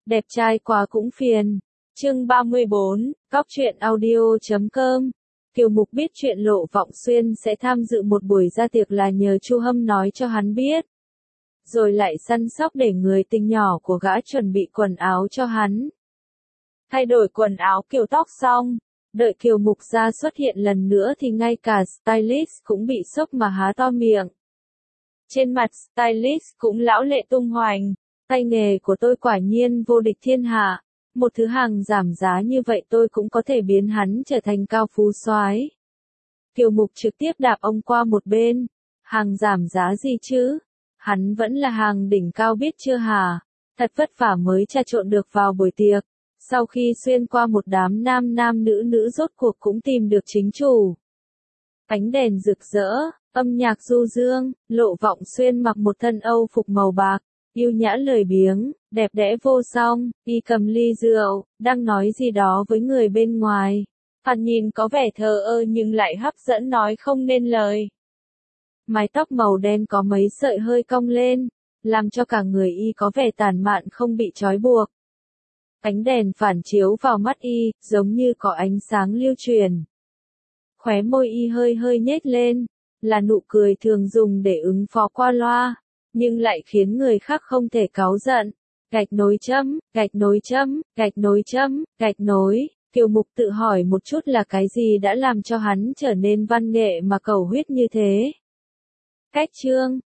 đẹp trai quá cũng phiền. Chương 34, Cóc truyện audio.com. Kiều Mục biết chuyện Lộ Vọng Xuyên sẽ tham dự một buổi ra tiệc là nhờ Chu Hâm nói cho hắn biết. Rồi lại săn sóc để người tình nhỏ của gã chuẩn bị quần áo cho hắn. Thay đổi quần áo kiểu tóc xong, đợi Kiều Mục ra xuất hiện lần nữa thì ngay cả stylist cũng bị sốc mà há to miệng. Trên mặt stylist cũng lão lệ tung hoành, tay nghề của tôi quả nhiên vô địch thiên hạ, một thứ hàng giảm giá như vậy tôi cũng có thể biến hắn trở thành cao phú soái. Kiều Mục trực tiếp đạp ông qua một bên, hàng giảm giá gì chứ? Hắn vẫn là hàng đỉnh cao biết chưa hả? Thật vất vả mới trà trộn được vào buổi tiệc. Sau khi xuyên qua một đám nam nữ rốt cuộc cũng tìm được chính chủ. Ánh đèn rực rỡ, âm nhạc du dương, Lộ Vọng Xuyên mặc một thân Âu phục màu bạc, yêu nhã lười biếng, đẹp đẽ vô song, y cầm ly rượu, đang nói gì đó với người bên ngoài. Thoạt nhìn có vẻ thờ ơ nhưng lại hấp dẫn nói không nên lời. Mái tóc màu đen có mấy sợi hơi cong lên, làm cho cả người y có vẻ tản mạn không bị trói buộc. Ánh đèn phản chiếu vào mắt y, giống như có ánh sáng lưu truyền. Khóe môi y hơi nhếch lên, là nụ cười thường dùng để ứng phó qua loa, nhưng lại khiến người khác không thể cáu giận. Gạch nối chấm, gạch nối chấm, gạch nối chấm, gạch nối. Kiều Mục tự hỏi một chút là cái gì đã làm cho hắn trở nên văn nghệ mà cầu huyết như thế. Cách chương,